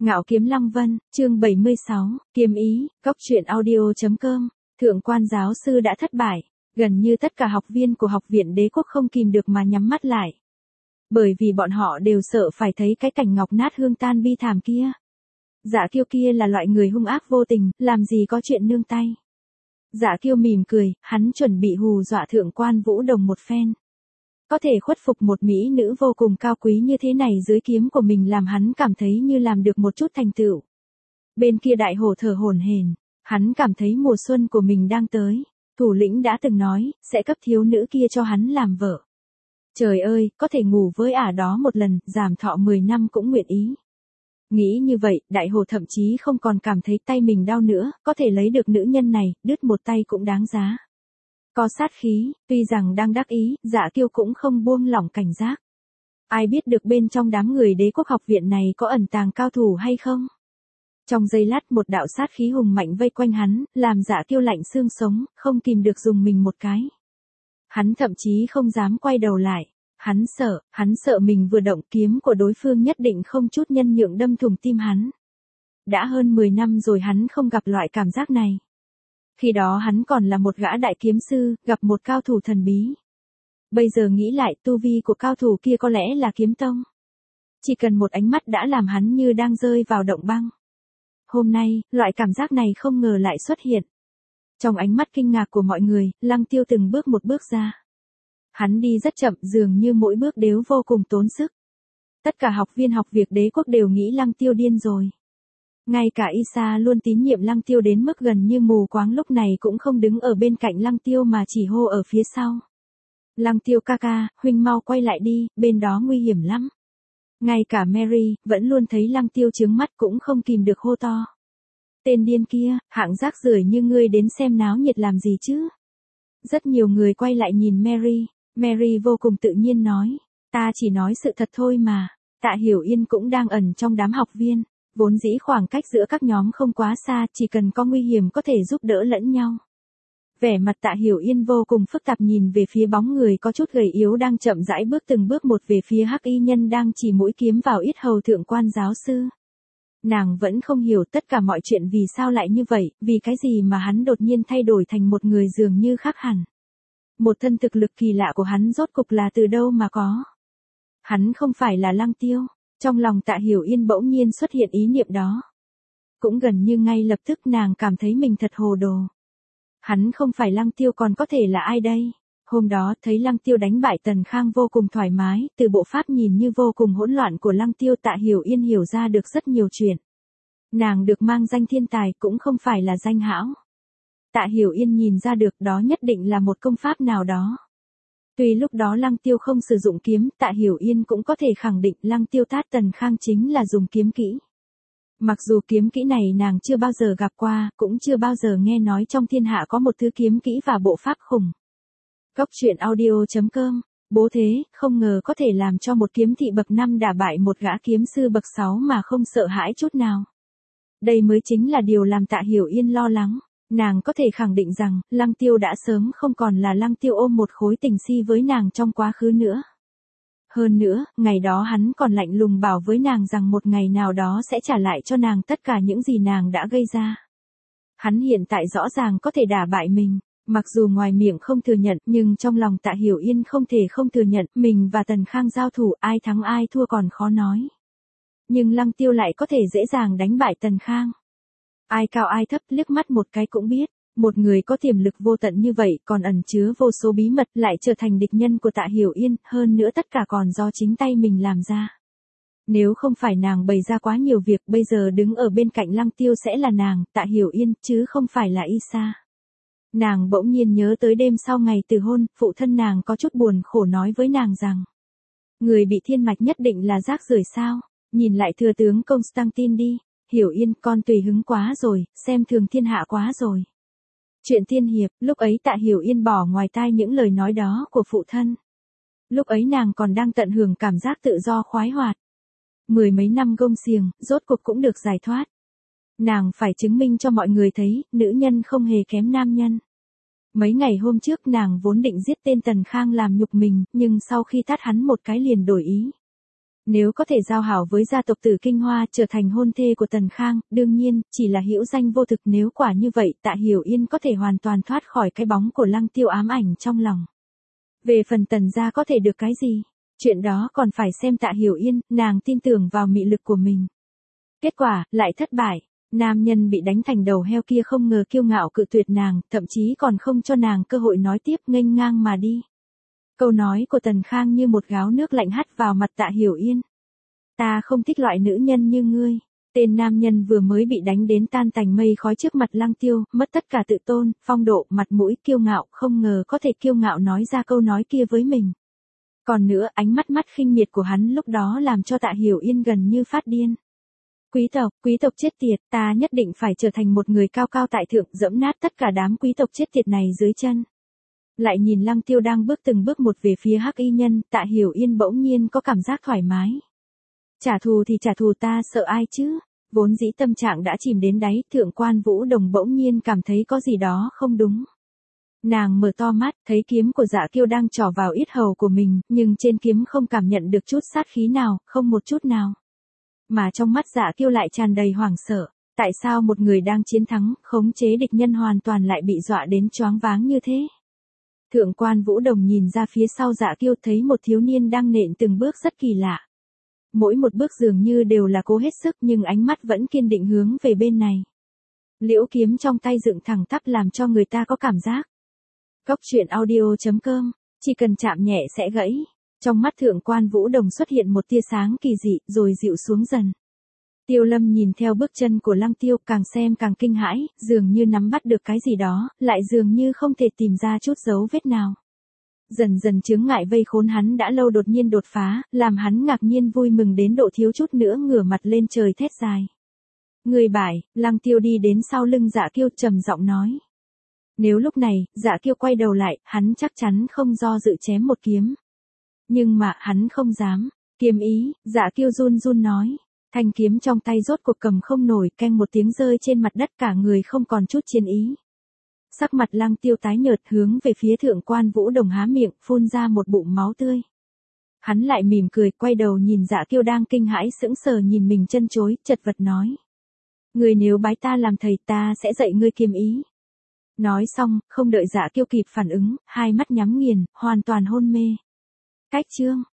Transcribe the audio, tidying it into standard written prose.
Ngạo Kiếm Lăng Vân, chương 76, Kiếm Ý, Góc Truyện Audio.com, Thượng quan giáo sư đã thất bại, gần như tất cả học viên của học viện đế quốc không kìm được mà nhắm mắt lại. Bởi vì bọn họ đều sợ phải thấy cái cảnh ngọc nát hương tan bi thảm kia. Dạ Kiêu kia là loại người hung ác vô tình, làm gì có chuyện nương tay. Dạ Kiêu mỉm cười, hắn chuẩn bị hù dọa thượng quan Vũ Đồng một phen. Có thể khuất phục một mỹ nữ vô cùng cao quý như thế này dưới kiếm của mình làm hắn cảm thấy như làm được một chút thành tựu. Bên kia đại hổ thở hổn hển, hắn cảm thấy mùa xuân của mình đang tới. Thủ lĩnh đã từng nói, sẽ cấp thiếu nữ kia cho hắn làm vợ. Trời ơi, có thể ngủ với ả đó một lần, giảm thọ 10 năm cũng nguyện ý. Nghĩ như vậy, đại hồ thậm chí không còn cảm thấy tay mình đau nữa, có thể lấy được nữ nhân này, đứt một tay cũng đáng giá. Có sát khí, tuy rằng đang đắc ý, Dạ Kiêu cũng không buông lỏng cảnh giác. Ai biết được bên trong đám người đế quốc học viện này có ẩn tàng cao thủ hay không? Trong giây lát một đạo sát khí hùng mạnh vây quanh hắn, làm Dạ Kiêu lạnh xương sống, không kìm được dùng mình một cái. Hắn thậm chí không dám quay đầu lại. Hắn sợ mình vừa động kiếm của đối phương nhất định không chút nhân nhượng đâm thủng tim hắn. Đã hơn 10 năm rồi hắn không gặp loại cảm giác này. Khi đó hắn còn là một gã đại kiếm sư, gặp một cao thủ thần bí. Bây giờ nghĩ lại tu vi của cao thủ kia có lẽ là kiếm tông. Chỉ cần một ánh mắt đã làm hắn như đang rơi vào động băng. Hôm nay, loại cảm giác này không ngờ lại xuất hiện. Trong ánh mắt kinh ngạc của mọi người, Lăng Tiêu từng bước một bước ra. Hắn đi rất chậm, dường như mỗi bước đều vô cùng tốn sức. Tất cả học viên học việc đế quốc đều nghĩ Lăng Tiêu điên rồi. Ngay cả Isa luôn tín nhiệm Lăng Tiêu đến mức gần như mù quáng lúc này cũng không đứng ở bên cạnh Lăng Tiêu mà chỉ hô ở phía sau. Lăng Tiêu ca ca, huynh mau quay lại đi, bên đó nguy hiểm lắm. Ngay cả Mary, vẫn luôn thấy Lăng Tiêu trướng mắt cũng không kìm được hô to. Tên điên kia, hạng rác rưởi như ngươi đến xem náo nhiệt làm gì chứ? Rất nhiều người quay lại nhìn Mary. Mary vô cùng tự nhiên nói, ta chỉ nói sự thật thôi mà. Tạ Hiểu Yên cũng đang ẩn trong đám học viên, vốn dĩ khoảng cách giữa các nhóm không quá xa, chỉ cần có nguy hiểm có thể giúp đỡ lẫn nhau. Vẻ mặt Tạ Hiểu Yên vô cùng phức tạp nhìn về phía bóng người có chút gầy yếu đang chậm rãi bước từng bước một về phía hắc y nhân đang chỉ mũi kiếm vào yết hầu thượng quan giáo sư. Nàng vẫn không hiểu tất cả mọi chuyện vì sao lại như vậy, vì cái gì mà hắn đột nhiên thay đổi thành một người dường như khác hẳn. Một thân thực lực kỳ lạ của hắn rốt cục là từ đâu mà có. Hắn không phải là Lăng Tiêu. Trong lòng Tạ Hiểu Yên bỗng nhiên xuất hiện ý niệm đó. Cũng gần như ngay lập tức nàng cảm thấy mình thật hồ đồ. Hắn không phải Lăng Tiêu còn có thể là ai đây? Hôm đó thấy Lăng Tiêu đánh bại Tần Khang vô cùng thoải mái, từ bộ pháp nhìn như vô cùng hỗn loạn của Lăng Tiêu Tạ Hiểu Yên hiểu ra được rất nhiều chuyện. Nàng được mang danh thiên tài cũng không phải là danh hão. Tạ Hiểu Yên nhìn ra được đó nhất định là một công pháp nào đó. Tuy lúc đó Lăng Tiêu không sử dụng kiếm, Tạ Hiểu Yên cũng có thể khẳng định Lăng Tiêu tát Tần Khang chính là dùng kiếm kỹ. Mặc dù kiếm kỹ này nàng chưa bao giờ gặp qua, cũng chưa bao giờ nghe nói trong thiên hạ có một thứ kiếm kỹ và bộ pháp khủng. Góc truyện audio.com, bố thế, không ngờ có thể làm cho một kiếm thị bậc 5 đả bại một gã kiếm sư bậc 6 mà không sợ hãi chút nào. Đây mới chính là điều làm Tạ Hiểu Yên lo lắng. Nàng có thể khẳng định rằng, Lăng Tiêu đã sớm không còn là Lăng Tiêu ôm một khối tình si với nàng trong quá khứ nữa. Hơn nữa, ngày đó hắn còn lạnh lùng bảo với nàng rằng một ngày nào đó sẽ trả lại cho nàng tất cả những gì nàng đã gây ra. Hắn hiện tại rõ ràng có thể đả bại mình, mặc dù ngoài miệng không thừa nhận nhưng trong lòng Tạ Hiểu Yên không thể không thừa nhận mình và Tần Khang giao thủ ai thắng ai thua còn khó nói. Nhưng Lăng Tiêu lại có thể dễ dàng đánh bại Tần Khang. Ai cao ai thấp liếc mắt một cái cũng biết, một người có tiềm lực vô tận như vậy còn ẩn chứa vô số bí mật lại trở thành địch nhân của Tạ Hiểu Yên, hơn nữa tất cả còn do chính tay mình làm ra. Nếu không phải nàng bày ra quá nhiều việc bây giờ đứng ở bên cạnh Lăng Tiêu sẽ là nàng, Tạ Hiểu Yên, chứ không phải là Isa. Nàng bỗng nhiên nhớ tới đêm sau ngày từ hôn, phụ thân nàng có chút buồn khổ nói với nàng rằng, người bị thiên mạch nhất định là rác rưởi sao, nhìn lại thừa tướng Constantine đi. Hiểu Yên, con tùy hứng quá rồi, xem thường thiên hạ quá rồi. Chuyện thiên hiệp, lúc ấy Tạ Hiểu Yên bỏ ngoài tai những lời nói đó của phụ thân. Lúc ấy nàng còn đang tận hưởng cảm giác tự do khoái hoạt. 10 mấy năm gông xiềng, rốt cuộc cũng được giải thoát. Nàng phải chứng minh cho mọi người thấy, nữ nhân không hề kém nam nhân. Mấy ngày hôm trước nàng vốn định giết tên Tần Khang làm nhục mình, nhưng sau khi tát hắn một cái liền đổi ý. Nếu có thể giao hảo với gia tộc Tử Kinh Hoa trở thành hôn thê của Tần Khang, đương nhiên, chỉ là hữu danh vô thực, nếu quả như vậy Tạ Hiểu Yên có thể hoàn toàn thoát khỏi cái bóng của Lăng Tiêu ám ảnh trong lòng. Về phần Tần gia có thể được cái gì? Chuyện đó còn phải xem Tạ Hiểu Yên, nàng tin tưởng vào mị lực của mình. Kết quả, lại thất bại. Nam nhân bị đánh thành đầu heo kia không ngờ kiêu ngạo cự tuyệt nàng, thậm chí còn không cho nàng cơ hội nói tiếp, nghênh ngang mà đi. Câu nói của Tần Khang như một gáo nước lạnh hắt vào mặt Tạ Hiểu Yên. Ta không thích loại nữ nhân như ngươi. Tên nam nhân vừa mới bị đánh đến tan tành mây khói trước mặt Lăng Tiêu, mất tất cả tự tôn, phong độ, mặt mũi, kiêu ngạo, không ngờ có thể kiêu ngạo nói ra câu nói kia với mình. Còn nữa, ánh mắt khinh miệt của hắn lúc đó làm cho Tạ Hiểu Yên gần như phát điên. Quý tộc chết tiệt, ta nhất định phải trở thành một người cao cao tại thượng, dẫm nát tất cả đám quý tộc chết tiệt này dưới chân. Lại nhìn Lăng Tiêu đang bước từng bước một về phía Hắc Y Nhân, Tạ Hiểu Yên bỗng nhiên có cảm giác thoải mái. Trả thù thì trả thù, ta sợ ai chứ? Vốn dĩ tâm trạng đã chìm đến đáy, Thượng quan Vũ Đồng bỗng nhiên cảm thấy có gì đó không đúng. Nàng mở to mắt, thấy kiếm của Dạ Kiêu đang trỏ vào yết hầu của mình, nhưng trên kiếm không cảm nhận được chút sát khí nào, không một chút nào. Mà trong mắt Dạ Kiêu lại tràn đầy hoảng sợ, tại sao một người đang chiến thắng, khống chế địch nhân hoàn toàn lại bị dọa đến choáng váng như thế? Thượng quan Vũ Đồng nhìn ra phía sau Dạ Kiêu, thấy một thiếu niên đang nện từng bước rất kỳ lạ. Mỗi một bước dường như đều là cố hết sức, nhưng ánh mắt vẫn kiên định hướng về bên này. Liễu kiếm trong tay dựng thẳng tắp làm cho người ta có cảm giác. Cốc truyện audio.com, chỉ cần chạm nhẹ sẽ gãy. Trong mắt Thượng quan Vũ Đồng xuất hiện một tia sáng kỳ dị, rồi dịu xuống dần. Tiêu Lâm nhìn theo bước chân của Lăng Tiêu, càng xem càng kinh hãi, dường như nắm bắt được cái gì đó, lại dường như không thể tìm ra chút dấu vết nào. Dần dần chướng ngại vây khốn hắn đã lâu đột nhiên đột phá, làm hắn ngạc nhiên vui mừng đến độ thiếu chút nữa ngửa mặt lên trời thét dài. Người bại, Lăng Tiêu đi đến sau lưng Dạ Kiêu trầm giọng nói. Nếu lúc này, Dạ Kiêu quay đầu lại, hắn chắc chắn không do dự chém một kiếm. Nhưng mà, hắn không dám. Kiếm ý, Dạ Kiêu run run nói. Thanh kiếm trong tay rốt cuộc cầm không nổi, keng một tiếng rơi trên mặt đất, cả người không còn chút chiến ý. Sắc mặt Lăng Tiêu tái nhợt, hướng về phía Thượng quan Vũ Đồng há miệng, phun ra một bụng máu tươi. Hắn lại mỉm cười, quay đầu nhìn Dạ Kiêu đang kinh hãi sững sờ nhìn mình chân chối, chật vật nói. Người nếu bái ta làm thầy, ta sẽ dạy ngươi kiếm ý. Nói xong, không đợi Dạ Kiêu kịp phản ứng, hai mắt nhắm nghiền, hoàn toàn hôn mê. Cách chương